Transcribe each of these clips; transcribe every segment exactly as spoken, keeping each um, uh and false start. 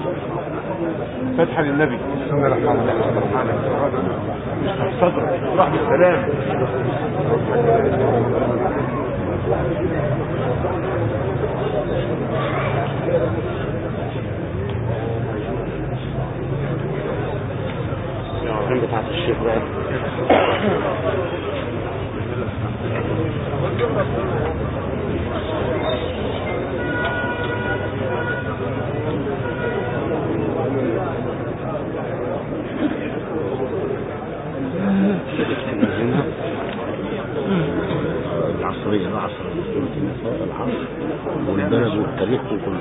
فتحة للنبي بسم الله الرحمن الرحيم. صدرك راح بالسلام. يا عظيم بتاعت الشيخ بقى. العصرية العصر العصر والبلد والتاريخ وكل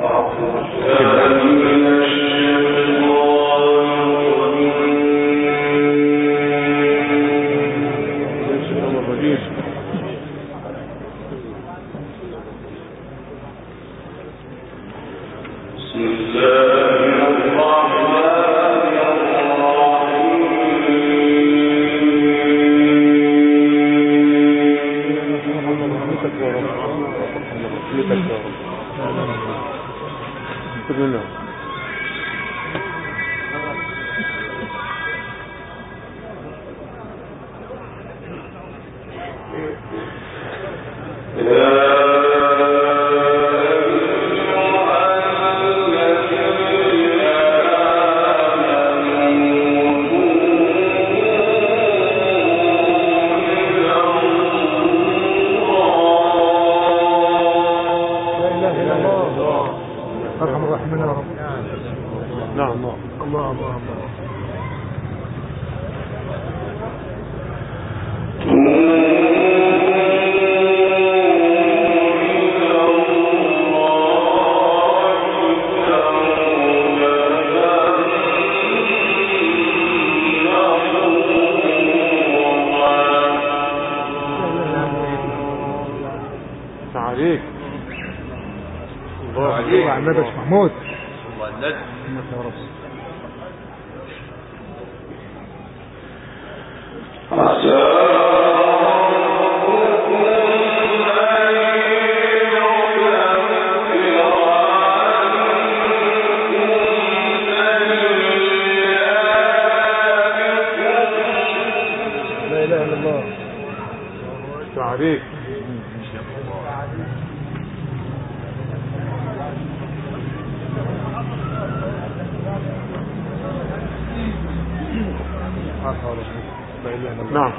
عليك الله عليك الله عليك محمود الله عليك يا رب. لا اله الا الله عليك نعم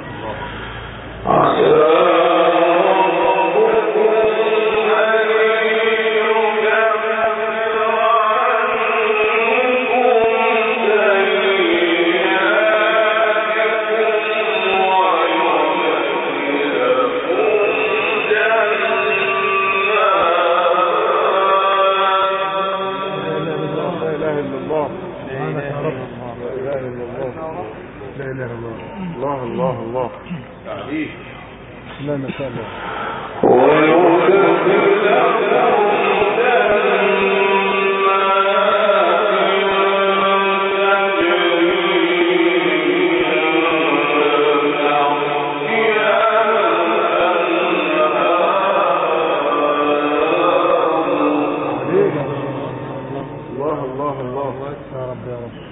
الله الله الله لا ما شاء الله الله الله الله يا رب يا رب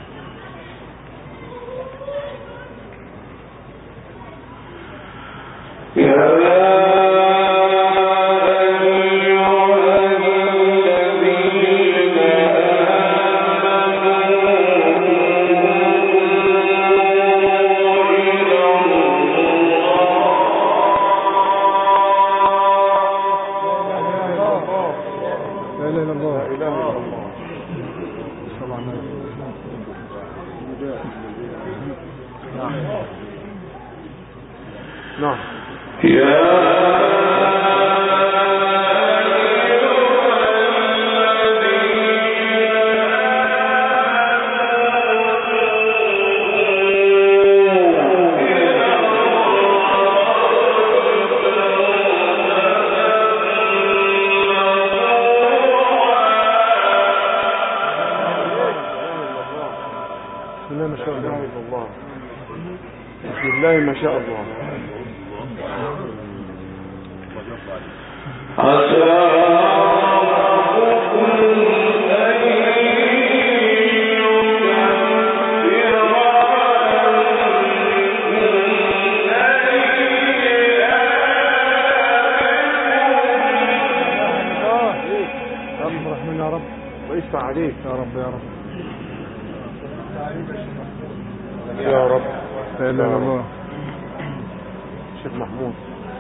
نعم بسم الله ما شاء الله عسى ربكم أن عليك يا رب يا رب يا رب. لا اله الا الله. شيخ محمود.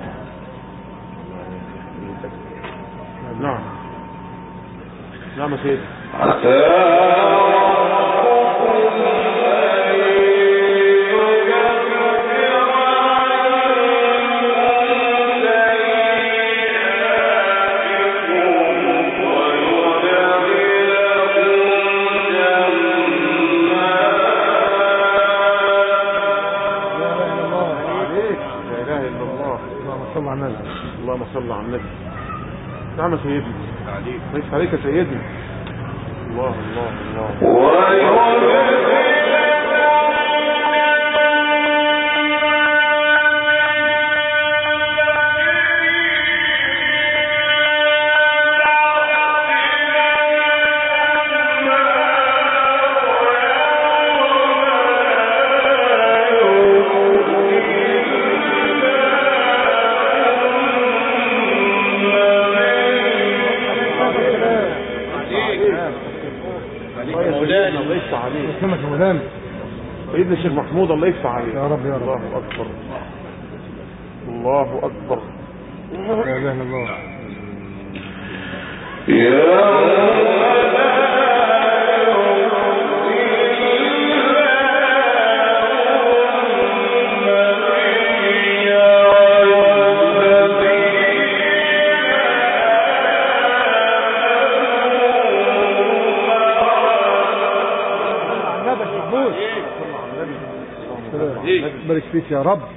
نعم نعم يا سيدي. اللهم صل على النبي. نعم يا سيدي. ليس عليك يا سيدي. الله الله الله. اسمك مولانا سيدنا الشيخ محمود الله يفتح عليك. يا رب يا رب. الله اكبر الله اكبر. لا اله الا الله. بارك فيك يا رب.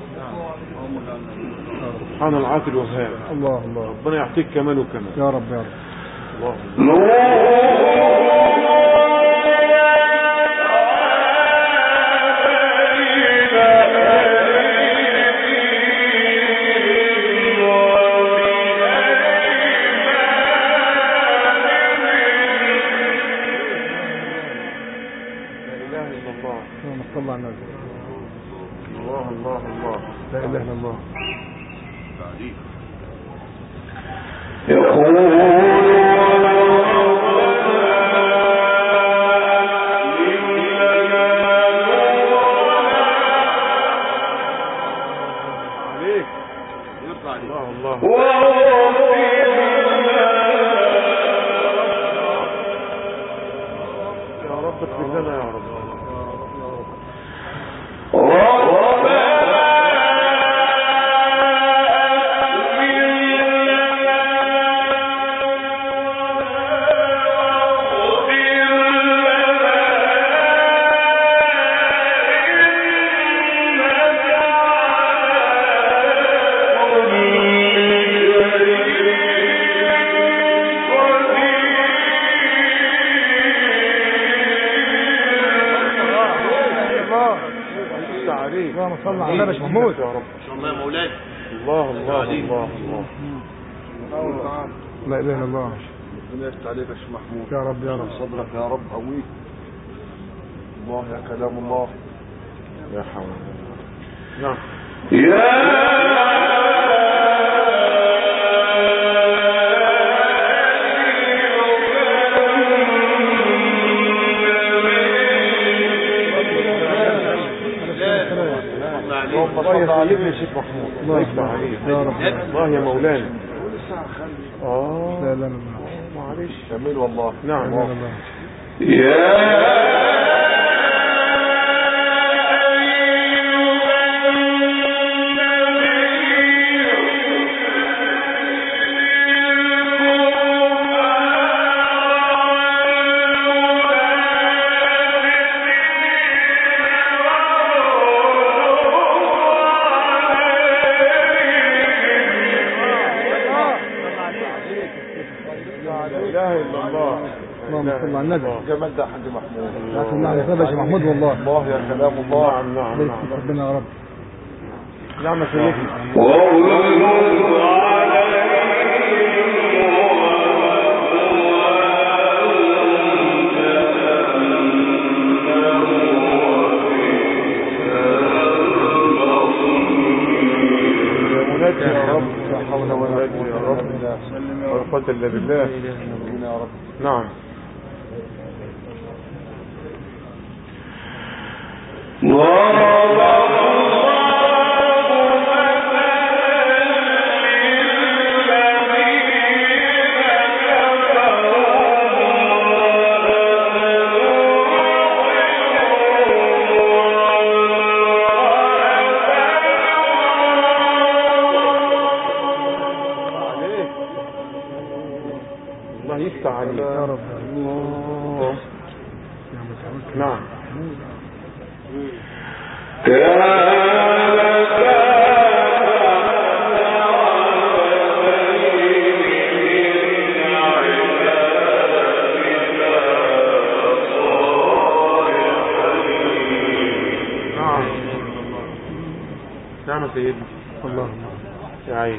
سبحان العاطل الوهاب. الله الله. ربنا يعطيك كمان وكمان يا رب يا رب. الله. صلى على النبي. الله الله الله. لا اله الا الله. يقول عليك. الله الله. يا رب اغفر لنا يا رب. اللهم صل على النبي محمود. يا رب. ان شاء الله يا مولانا. الله الله الله الله. لا اله الا الله. ربنا يفتح عليك يا شيخ محمود. يا رب يا رب. صدرك يا رب قويك. الله يا كلام الله. يا حول الله. نعم. اللهم صل عليك يا شيخ محمود. الله يفتح عليك يا رب. الله يا مولانا. اه لا اله الا الله. معلش. جميل والله. نعم. لا اله الا الله. اللهم صل على النبي. جمال ده حاج محمود. لا تمنع على النبي يا محمود والله. الله يا كلام الله. نعم نعم بارك نعم. فيك ربنا يا رب. نعم يا سيدي. يا رب لا حول ولا قوة إلا بالله. ولا قوة إلا بالله. يا رب. نعم. نعم سيدنا. اللهم يا عيني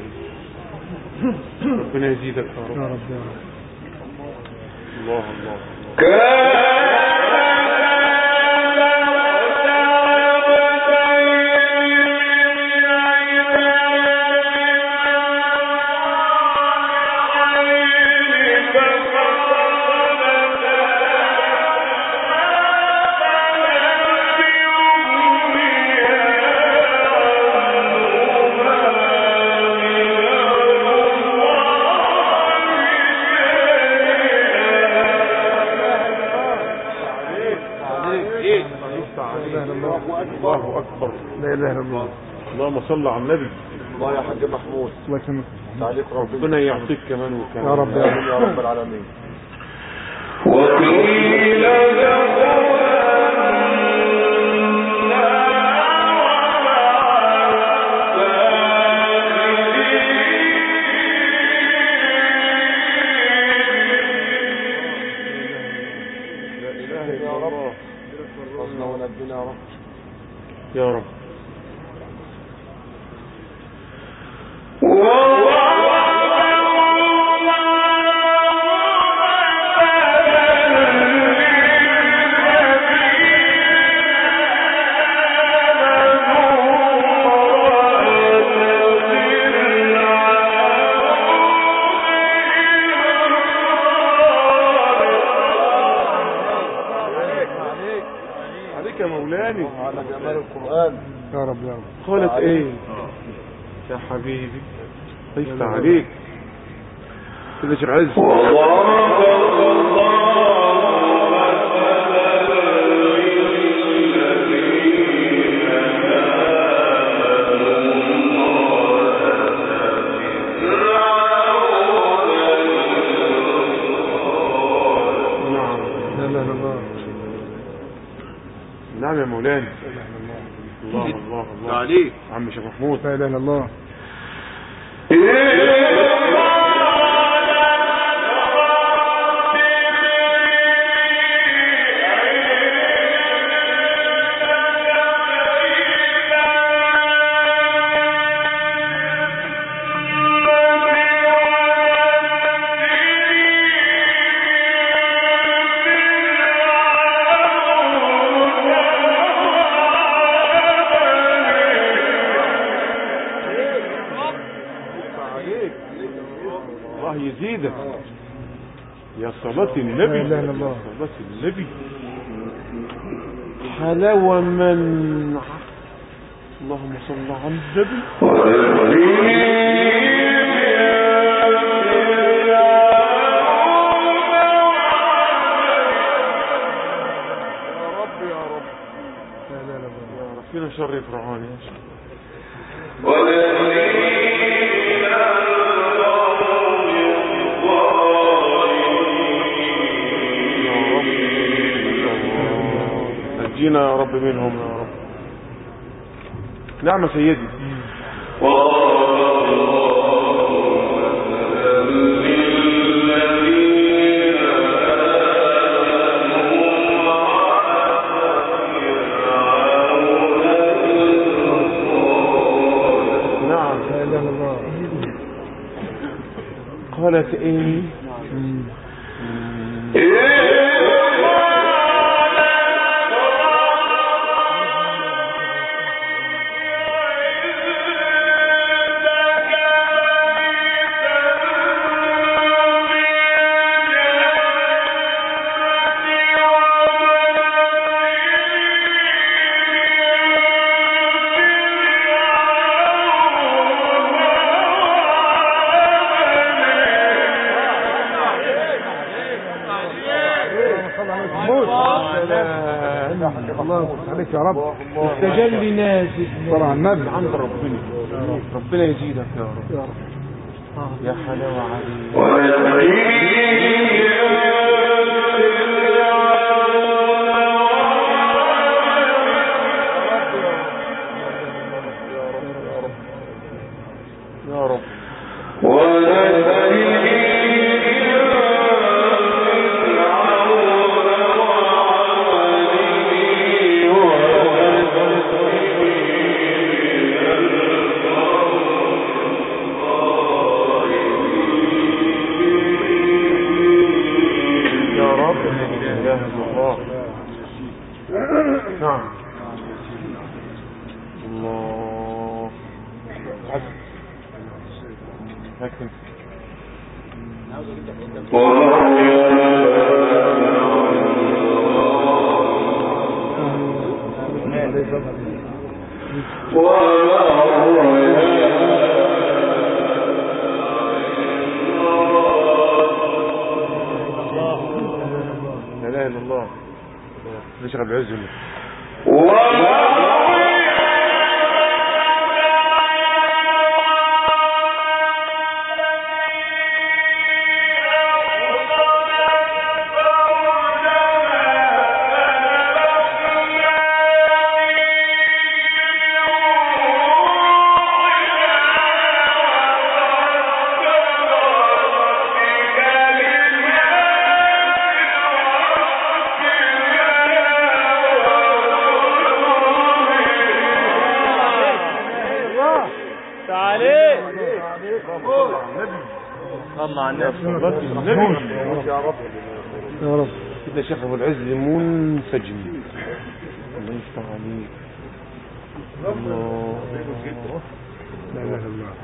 ربنا يزيدك يا رب. يا رب يا رب. الله الله الله أكبر. لا إله إلا الله. اللهم صل على النبي. الله يا حاج محمود. الله يسلمك. تعليق ربنا يعطيك كمان وكمان يا رب يا رب العالمين. وقيل يا رب. عليك يا مولاي على جمال القرآن. يا رب يا رب. قالت ايه يا حبيبي؟ طيفت عليك كده شيخ عز. نعم يا مولانا. الله الله الله عليك عم شيخ محمود. لا اله الا الله. الله يزيدك يا صلاة النبي. لا اله الا الله. صلاة النبي حلاوة من. اللهم صل على النبي. فينا شر فرعون يا شيخ. نجينا يا رب منهم يا رب. نعم سيدي. قالت ايه؟ الله عليك يا رب. التجلي نازل طبعا النبي عند ربنا. ربنا يزيدك يا رب يا رب. يا حلاوة عليك. يا رب نعم. الله لكن لا اله الا الله. نشرب عزم. الله على النبي يا رب يا رب. كده شيخ ابو العز منسجم. الله يفتح عليك. الله لا اله الا الله.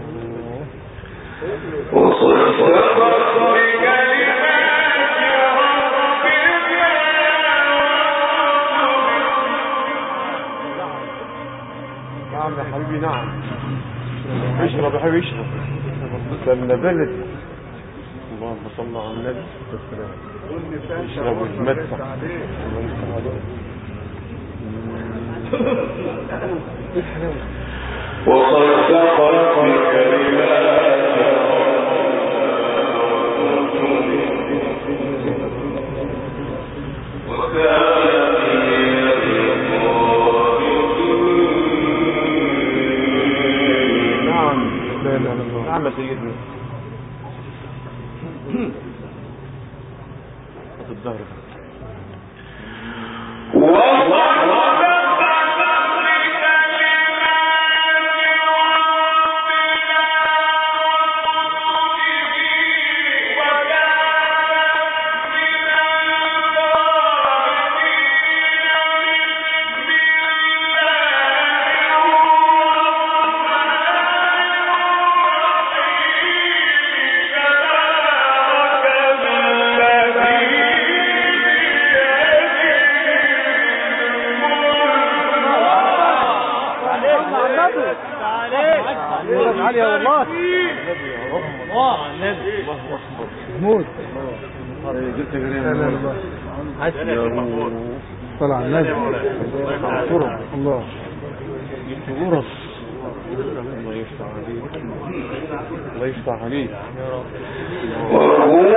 نعم يا حبيبي نعم. اشرب يا حبيبي اشرب. سلنا بلد. اللهم صل على النبي. اشرب وتمتع. الله يفتح عليك. وصدق بكلمات نعم سيدنا. الظهر علي والله. الله النبي الله اكبر. موت جبت جريمه طلع النبي. الله جبت غرف. الله يفتح عليك. الله يفتح عليك يا رب.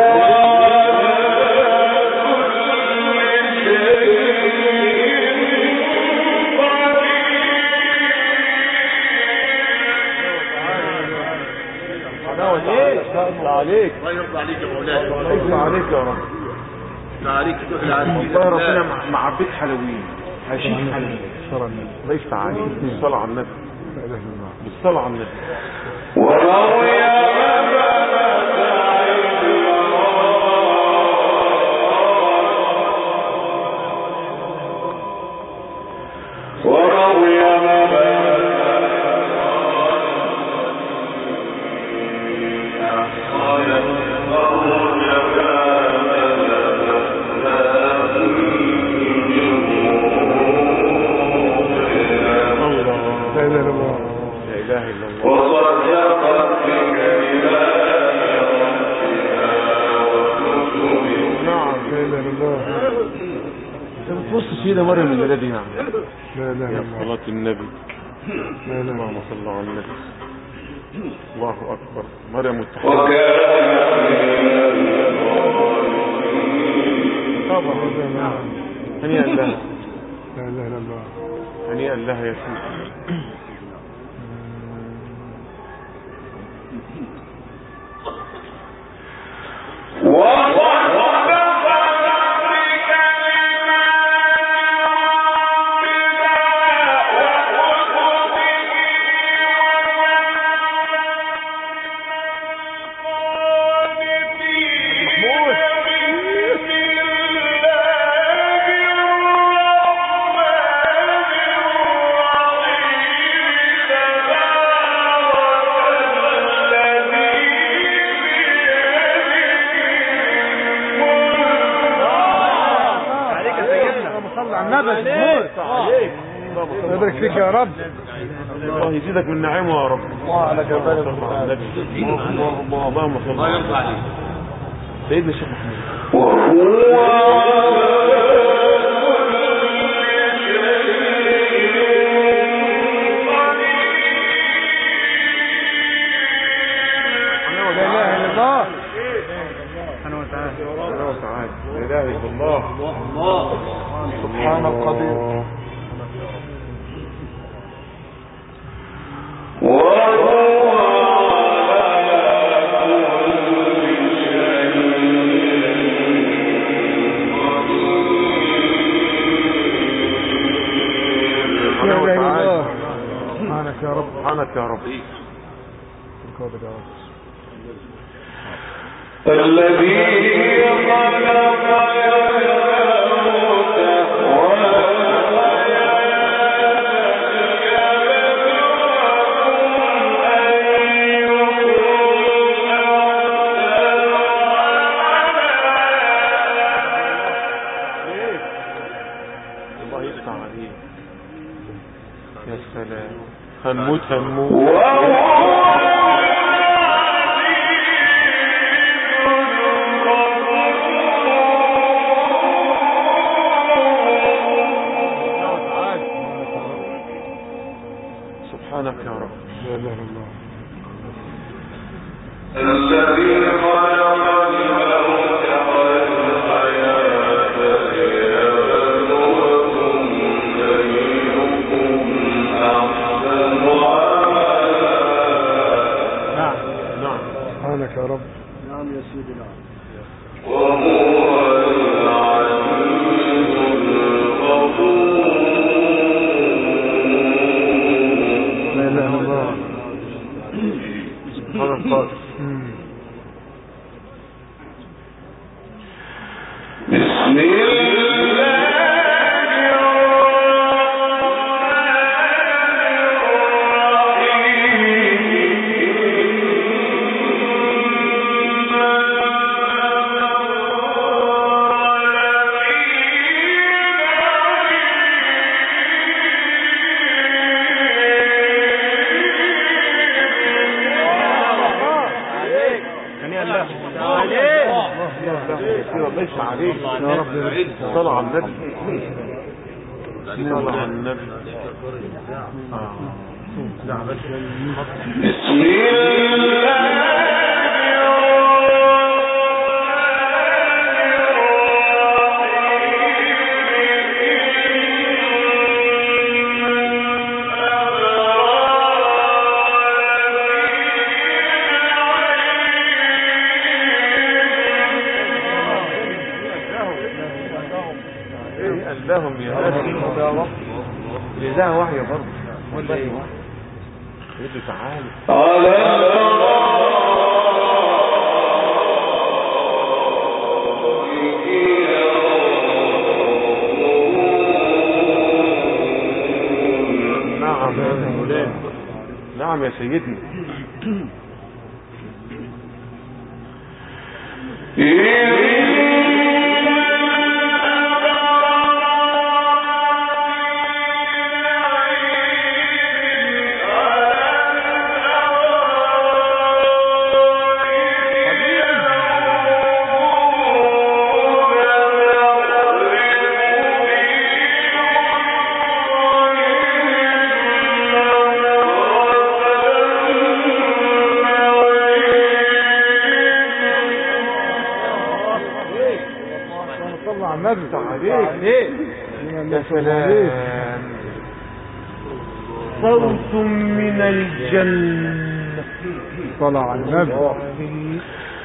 الله عليك. الله يرضى عليك يا مولانا. الله يرضى عليك يا رب. الله عليك تقول العزيز. والله ربنا مع بيت حلوين. هشيك حلوين. الله يفتح عليك. بالصلاة على النبي. بالصلاة على النبي. وروي الله بص سيدة مريم الليلة دي يعني. لا لا يا صلاة النبي. لا لا اللهم صل على النبي. الله أكبر. مريم التحية طبعا. هنيئا لها. لا لا لا الله. هنيئا لها يا سيدي. يبارك فيك يا رب. الله يزيدك من نعيمه يا رب. الله على جبال الله اللهم صل على سيدنا الشيخ محمود. لا اله الا الله. سبحان القدير. سبحانك يا رب. سبحانك يا رب. الذي خلق يا سلام. هنموت هنموت. سبحانك يا رب. لا اله الا الله. الذي خلق الموت والحياة ليبلوكم أيكم أحسن عملا. نعم نعم. سبحانك يا رب. نعم يا سيدي نعم. وهو العزيز الغفور. لا اله الا الله. سبحان القادر. بسم الله ليس عليك يا رب. صلى على النبي. صلى على النبي. بسم الله لهم يا رب. لذا وحي برضه والله يدي تعالى. نعم يا مولانا. نعم يا سيدنا. الذي يا سلام صوت من الجنة طلع النبي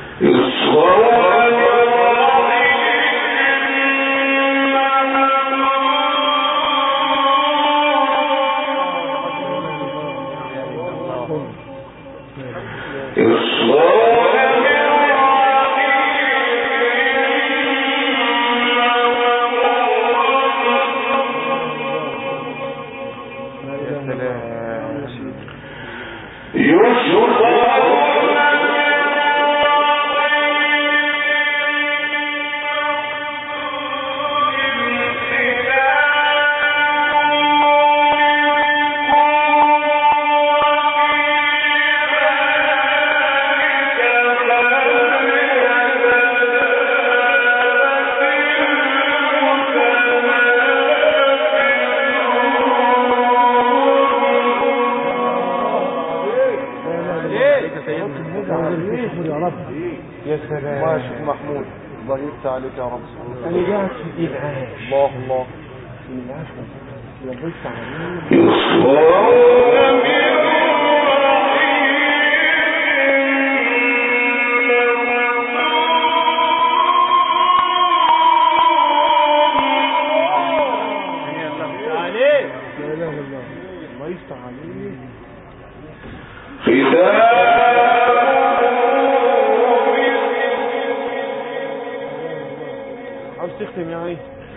يا سلام ما شيخ محمود الله يفتح عليك يا رب. انا قاعد في العاش الله الله في العاش الله يفتح عليك الله يفتح عليك عاوز تختم يا عين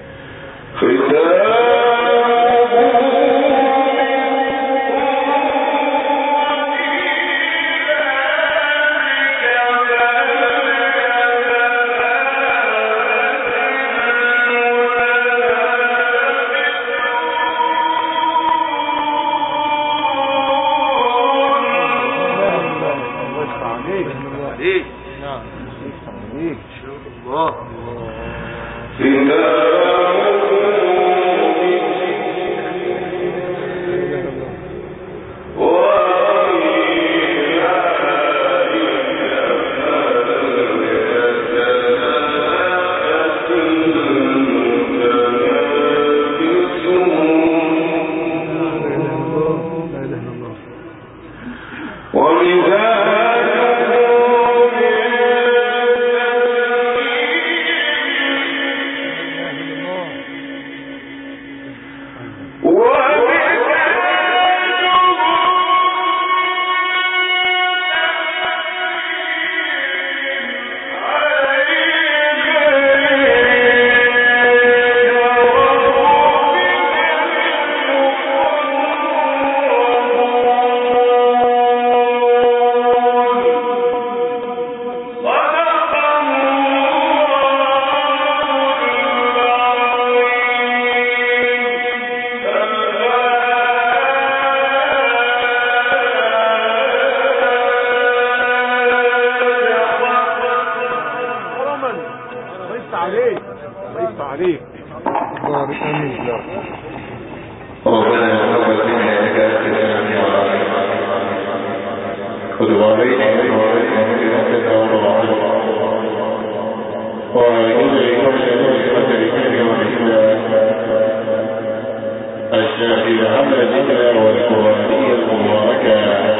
عليك الله يفتح عليك بارك امين ربنا تقبل منا انك انت السميع العليم وتب علينا انك انت التواب الرحيم وجزء قبل نصرة الإيمان والإسلام الشافي حمل الذكر والقرآنية المباركة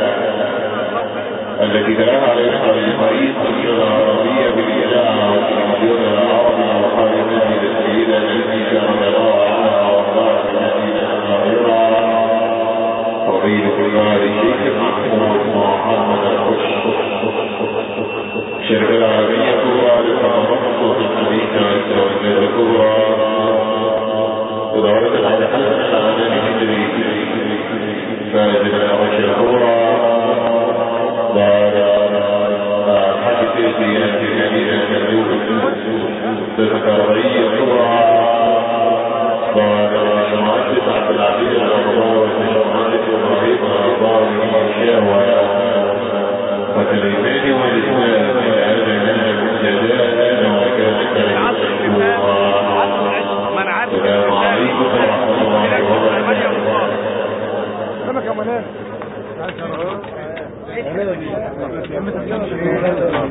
التي تلاها عليها الطريق العربية بالإذاعة والتلفزيون العربي وقائمة للسيدة التي شرف الله عنها وارضاها في مدينة القاهرة فضيلة القاضي الشيخ محمود محمد الخش شرف العربية لتنظم الحديث والسواد الكبرى إدارة الحدث العالمي التدريسي فاجد العرش الكبرى حدث الزيادة المدينة التذكارية الكبرى ومشروعات عبد العزيز الأرضاء ومشروعات إبراهيم الأرضاء والشهوة وتليمان والإسلام هذا من المنجزات وكانت السلام عليكم ورحمة الله وبركاته.